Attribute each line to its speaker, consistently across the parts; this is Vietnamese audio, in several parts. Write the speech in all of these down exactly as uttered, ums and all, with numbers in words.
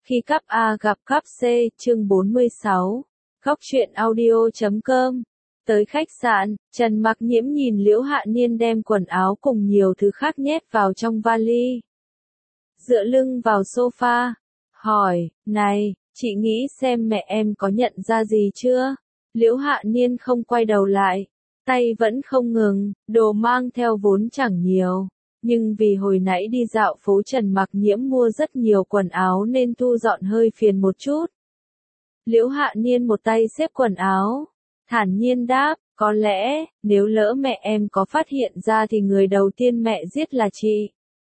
Speaker 1: Khi cắp A gặp cắp C, chương bốn mươi sáu. Góc truyện audio chấm com. Tới khách sạn, Trần Mặc Nhiễm nhìn Liễu Hạ Niên đem quần áo cùng nhiều thứ khác nhét vào trong vali. Dựa lưng vào sofa, hỏi, này, chị nghĩ xem mẹ em có nhận ra gì chưa? Liễu Hạ Niên không quay đầu lại, tay vẫn không ngừng, đồ mang theo vốn chẳng nhiều. Nhưng vì hồi nãy đi dạo phố Trần Mặc Nhiễm mua rất nhiều quần áo nên thu dọn hơi phiền một chút. Liễu Hạ Niên một tay xếp quần áo, thản nhiên đáp, có lẽ, nếu lỡ mẹ em có phát hiện ra thì người đầu tiên mẹ giết là chị.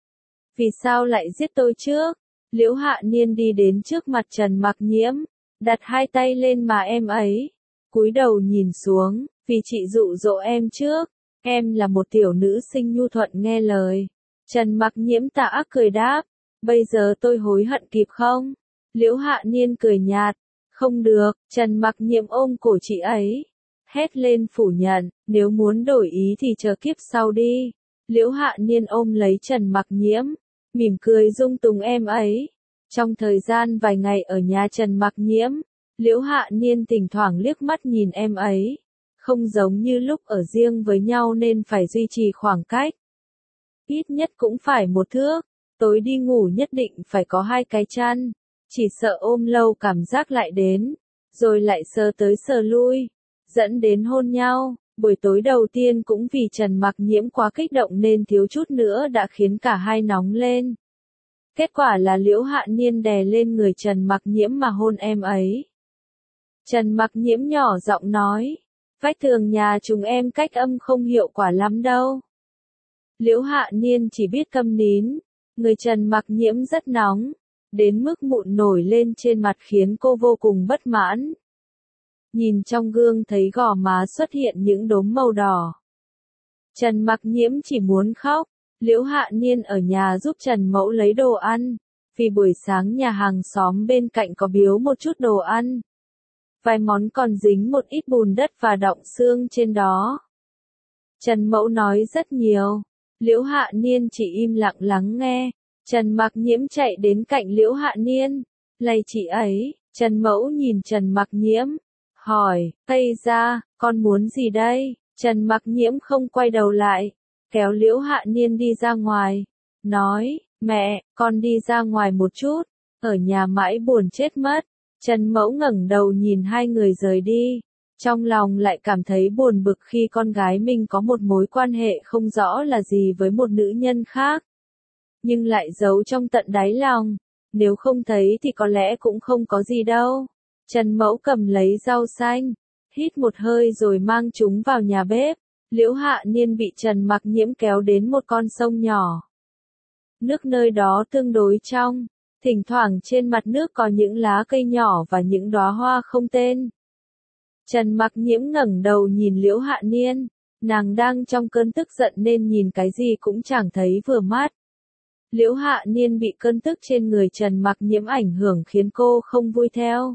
Speaker 1: Vì sao lại giết tôi trước? Liễu Hạ Niên đi đến trước mặt Trần Mặc Nhiễm, đặt hai tay lên má em ấy, cúi đầu nhìn xuống, vì chị dụ dỗ em trước. Em là một tiểu nữ sinh nhu thuận nghe lời. Trần Mặc Nhiễm tà ác cười đáp, bây giờ tôi hối hận kịp không? Liễu Hạ Niên cười nhạt, không được. Trần Mặc Nhiễm ôm cổ chị ấy, hét lên phủ nhận, nếu muốn đổi ý thì chờ kiếp sau đi. Liễu Hạ Niên ôm lấy Trần Mặc Nhiễm, mỉm cười dung túng em ấy. Trong thời gian vài ngày ở nhà Trần Mặc Nhiễm, Liễu Hạ Niên thỉnh thoảng liếc mắt nhìn em ấy. Không giống như lúc ở riêng với nhau nên phải duy trì khoảng cách. Ít nhất cũng phải một thước, tối đi ngủ nhất định phải có hai cái chăn, chỉ sợ ôm lâu cảm giác lại đến, rồi lại sờ tới sờ lui, dẫn đến hôn nhau. Buổi tối đầu tiên cũng vì Trần Mặc Nhiễm quá kích động nên thiếu chút nữa đã khiến cả hai nóng lên. Kết quả là Liễu Hạ Niên đè lên người Trần Mặc Nhiễm mà hôn em ấy. Trần Mặc Nhiễm nhỏ giọng nói, vách tường nhà chúng em cách âm không hiệu quả lắm đâu. Liễu Hạ Niên chỉ biết câm nín, người Trần Mặc Nhiễm rất nóng, đến mức mụn nổi lên trên mặt khiến cô vô cùng bất mãn. Nhìn trong gương thấy gò má xuất hiện những đốm màu đỏ. Trần Mặc Nhiễm chỉ muốn khóc. Liễu Hạ Niên ở nhà giúp Trần Mẫu lấy đồ ăn, vì buổi sáng nhà hàng xóm bên cạnh có biếu một chút đồ ăn. Vài món còn dính một ít bùn đất và đọng xương trên đó. Trần Mẫu nói rất nhiều. Liễu Hạ Niên chỉ im lặng lắng nghe. Trần Mặc Nhiễm chạy đến cạnh Liễu Hạ Niên, lạy chị ấy. Trần Mẫu nhìn Trần Mặc Nhiễm, hỏi, Tây ra, con muốn gì đây? Trần Mặc Nhiễm không quay đầu lại, kéo Liễu Hạ Niên đi ra ngoài, nói, mẹ, con đi ra ngoài một chút, ở nhà mãi buồn chết mất. Trần Mẫu ngẩng đầu nhìn hai người rời đi, trong lòng lại cảm thấy buồn bực khi con gái mình có một mối quan hệ không rõ là gì với một nữ nhân khác. Nhưng lại giấu trong tận đáy lòng, nếu không thấy thì có lẽ cũng không có gì đâu. Trần Mẫu cầm lấy rau xanh, hít một hơi rồi mang chúng vào nhà bếp. Liễu Hạ Niên bị Trần Mặc Nhiễm kéo đến một con sông nhỏ. Nước nơi đó tương đối trong. Thỉnh thoảng trên mặt nước có những lá cây nhỏ và những đóa hoa không tên. Trần Mặc Nhiễm ngẩng đầu nhìn Liễu Hạ Niên, nàng đang trong cơn tức giận nên nhìn cái gì cũng chẳng thấy vừa mắt. Liễu Hạ Niên bị cơn tức trên người Trần Mặc Nhiễm ảnh hưởng khiến cô không vui theo.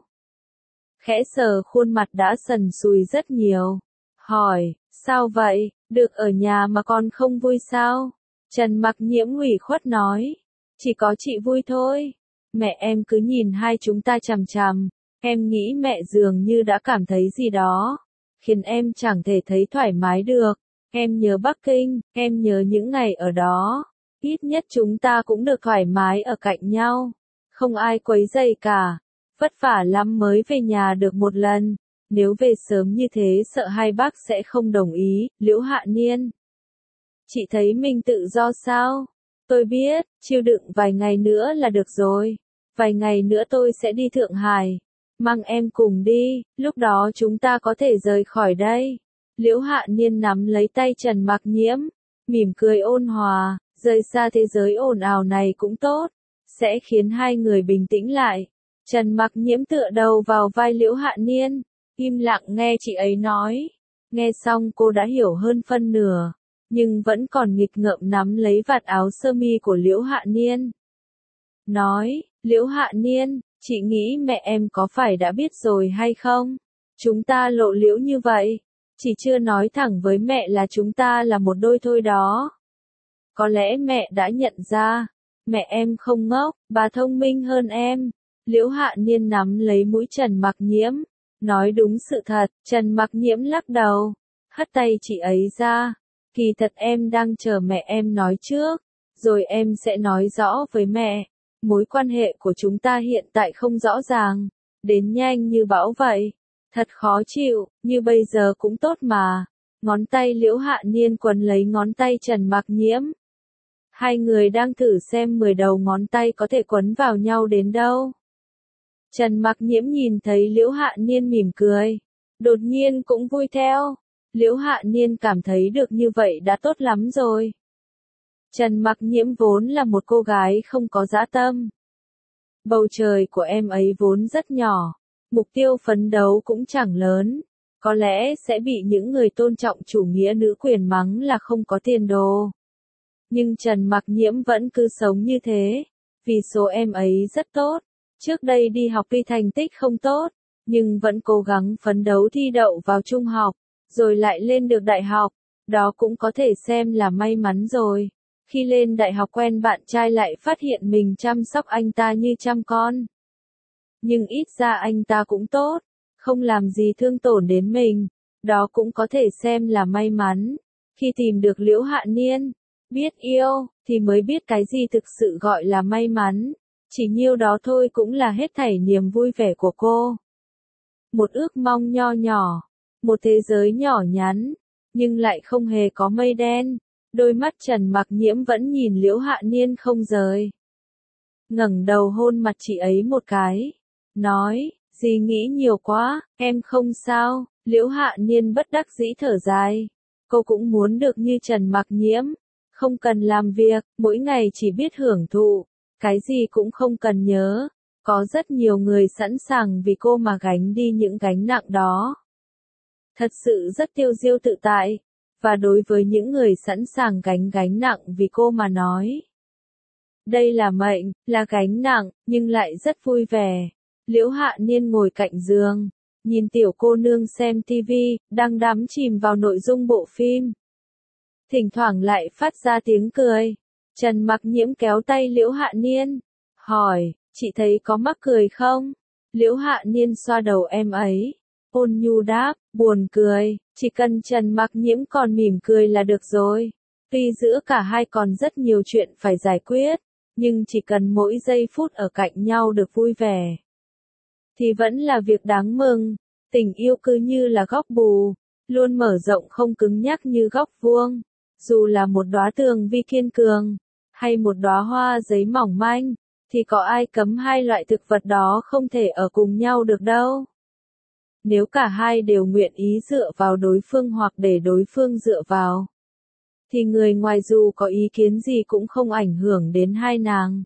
Speaker 1: Khẽ sờ khuôn mặt đã sần sùi rất nhiều. Hỏi, sao vậy, được ở nhà mà con không vui sao? Trần Mặc Nhiễm ủy khuất nói, chỉ có chị vui thôi. Mẹ em cứ nhìn hai chúng ta chằm chằm, em nghĩ mẹ dường như đã cảm thấy gì đó, khiến em chẳng thể thấy thoải mái được. Em nhớ Bắc Kinh, em nhớ những ngày ở đó, ít nhất chúng ta cũng được thoải mái ở cạnh nhau, không ai quấy rầy cả, vất vả lắm mới về nhà được một lần, nếu về sớm như thế sợ hai bác sẽ không đồng ý. Liễu Hạ Niên, chị thấy mình tự do sao? Tôi biết, chịu đựng vài ngày nữa là được rồi. Vài ngày nữa tôi sẽ đi Thượng Hải. Mang em cùng đi, lúc đó chúng ta có thể rời khỏi đây. Liễu Hạ Niên nắm lấy tay Trần Mặc Nhiễm, mỉm cười ôn hòa, rời xa thế giới ồn ào này cũng tốt, sẽ khiến hai người bình tĩnh lại. Trần Mặc Nhiễm tựa đầu vào vai Liễu Hạ Niên, im lặng nghe chị ấy nói. Nghe xong cô đã hiểu hơn phân nửa, nhưng vẫn còn nghịch ngợm nắm lấy vạt áo sơ mi của Liễu Hạ Niên. Nói, Liễu Hạ Niên, chị nghĩ mẹ em có phải đã biết rồi hay không? Chúng ta lộ liễu như vậy, chỉ chưa nói thẳng với mẹ là chúng ta là một đôi thôi đó. Có lẽ mẹ đã nhận ra, mẹ em không ngốc, bà thông minh hơn em. Liễu Hạ Niên nắm lấy mũi Trần Mặc Nhiễm, nói đúng sự thật. Trần Mặc Nhiễm lắc đầu, hất tay chị ấy ra. Kỳ thật em đang chờ mẹ em nói trước, rồi em sẽ nói rõ với mẹ. Mối quan hệ của chúng ta hiện tại không rõ ràng, đến nhanh như bão vậy. Thật khó chịu, như bây giờ cũng tốt mà. Ngón tay Liễu Hạ Niên quấn lấy ngón tay Trần Mặc Nhiễm. Hai người đang thử xem mười đầu ngón tay có thể quấn vào nhau đến đâu. Trần Mặc Nhiễm nhìn thấy Liễu Hạ Niên mỉm cười, đột nhiên cũng vui theo. Liễu Hạ Niên cảm thấy được như vậy đã tốt lắm rồi. Trần Mặc Nhiễm vốn là một cô gái không có dã tâm. Bầu trời của em ấy vốn rất nhỏ, mục tiêu phấn đấu cũng chẳng lớn, có lẽ sẽ bị những người tôn trọng chủ nghĩa nữ quyền mắng là không có tiền đồ. Nhưng Trần Mặc Nhiễm vẫn cứ sống như thế, vì số em ấy rất tốt. Trước đây đi học tuy thành tích không tốt, nhưng vẫn cố gắng phấn đấu thi đậu vào trung học, rồi lại lên được đại học, đó cũng có thể xem là may mắn rồi. Khi lên đại học quen bạn trai lại phát hiện mình chăm sóc anh ta như chăm con. Nhưng ít ra anh ta cũng tốt, không làm gì thương tổn đến mình, đó cũng có thể xem là may mắn. Khi tìm được Liễu Hạ Niên, biết yêu, thì mới biết cái gì thực sự gọi là may mắn. Chỉ nhiêu đó thôi cũng là hết thảy niềm vui vẻ của cô. Một ước mong nho nhỏ, một thế giới nhỏ nhắn, nhưng lại không hề có mây đen. Đôi mắt Trần Mặc Nhiễm vẫn nhìn Liễu Hạ Niên không rời. Ngẩng đầu hôn mặt chị ấy một cái, nói, dì nghĩ nhiều quá, em không sao. Liễu Hạ Niên bất đắc dĩ thở dài. Cô cũng muốn được như Trần Mặc Nhiễm, không cần làm việc, mỗi ngày chỉ biết hưởng thụ, cái gì cũng không cần nhớ. Có rất nhiều người sẵn sàng vì cô mà gánh đi những gánh nặng đó. Thật sự rất tiêu diêu tự tại. Và đối với những người sẵn sàng gánh gánh nặng vì cô mà nói, đây là mệnh, là gánh nặng, nhưng lại rất vui vẻ. Liễu Hạ Niên ngồi cạnh giường, nhìn tiểu cô nương xem tivi, đang đắm chìm vào nội dung bộ phim. Thỉnh thoảng lại phát ra tiếng cười. Trần Mặc Nhiễm kéo tay Liễu Hạ Niên, hỏi, chị thấy có mắc cười không? Liễu Hạ Niên xoa đầu em ấy, ôn nhu đáp, buồn cười, chỉ cần Trần Mặc Nhiễm còn mỉm cười là được rồi. Tuy giữa cả hai còn rất nhiều chuyện phải giải quyết, nhưng chỉ cần mỗi giây phút ở cạnh nhau được vui vẻ, thì vẫn là việc đáng mừng. Tình yêu cứ như là góc bù, luôn mở rộng không cứng nhắc như góc vuông. Dù là một đóa tường vi kiên cường, hay một đóa hoa giấy mỏng manh, thì có ai cấm hai loại thực vật đó không thể ở cùng nhau được đâu. Nếu cả hai đều nguyện ý dựa vào đối phương hoặc để đối phương dựa vào, thì người ngoài dù có ý kiến gì cũng không ảnh hưởng đến hai nàng.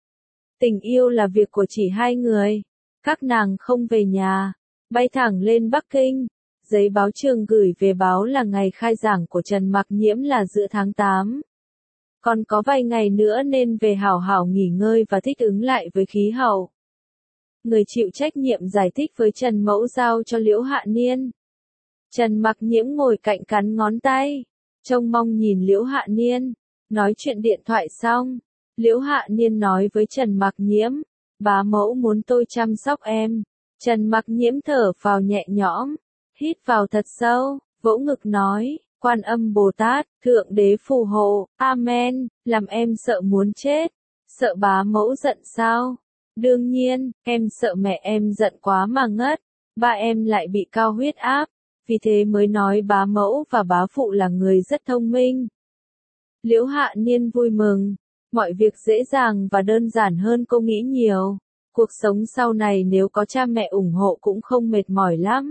Speaker 1: Tình yêu là việc của chỉ hai người. Các nàng không về nhà, bay thẳng lên Bắc Kinh. Giấy báo trường gửi về báo là ngày khai giảng của Trần Mặc Nhiễm là giữa tháng tám. Còn có vài ngày nữa nên về hảo hảo nghỉ ngơi và thích ứng lại với khí hậu. Người chịu trách nhiệm giải thích với Trần Mẫu giao cho Liễu Hạ Niên. Trần Mặc Nhiễm ngồi cạnh cắn ngón tay, trông mong nhìn Liễu Hạ Niên. Nói chuyện điện thoại xong, Liễu Hạ Niên nói với Trần Mặc Nhiễm, bá mẫu muốn tôi chăm sóc em. Trần Mặc Nhiễm thở phào nhẹ nhõm, hít vào thật sâu, vỗ ngực nói, Quan Âm Bồ Tát, Thượng Đế phù hộ, Amen, làm em sợ muốn chết. Sợ bá mẫu giận sao? Đương nhiên, em sợ mẹ em giận quá mà ngất. Ba em lại bị cao huyết áp, vì thế mới nói bá mẫu và bá phụ là người rất thông minh. Liễu Hạ Niên vui mừng, mọi việc dễ dàng và đơn giản hơn cô nghĩ nhiều. Cuộc sống sau này nếu có cha mẹ ủng hộ cũng không mệt mỏi lắm.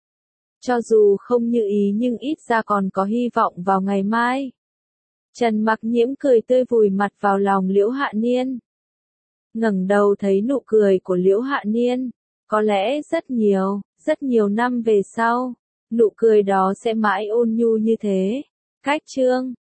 Speaker 1: Cho dù không như ý nhưng ít ra còn có hy vọng vào ngày mai. Trần Mặc Nhiễm cười tươi vùi mặt vào lòng Liễu Hạ Niên. Ngẩng đầu thấy nụ cười của Liễu Hạ Niên, có lẽ rất nhiều, rất nhiều năm về sau, nụ cười đó sẽ mãi ôn nhu như thế. Cách chương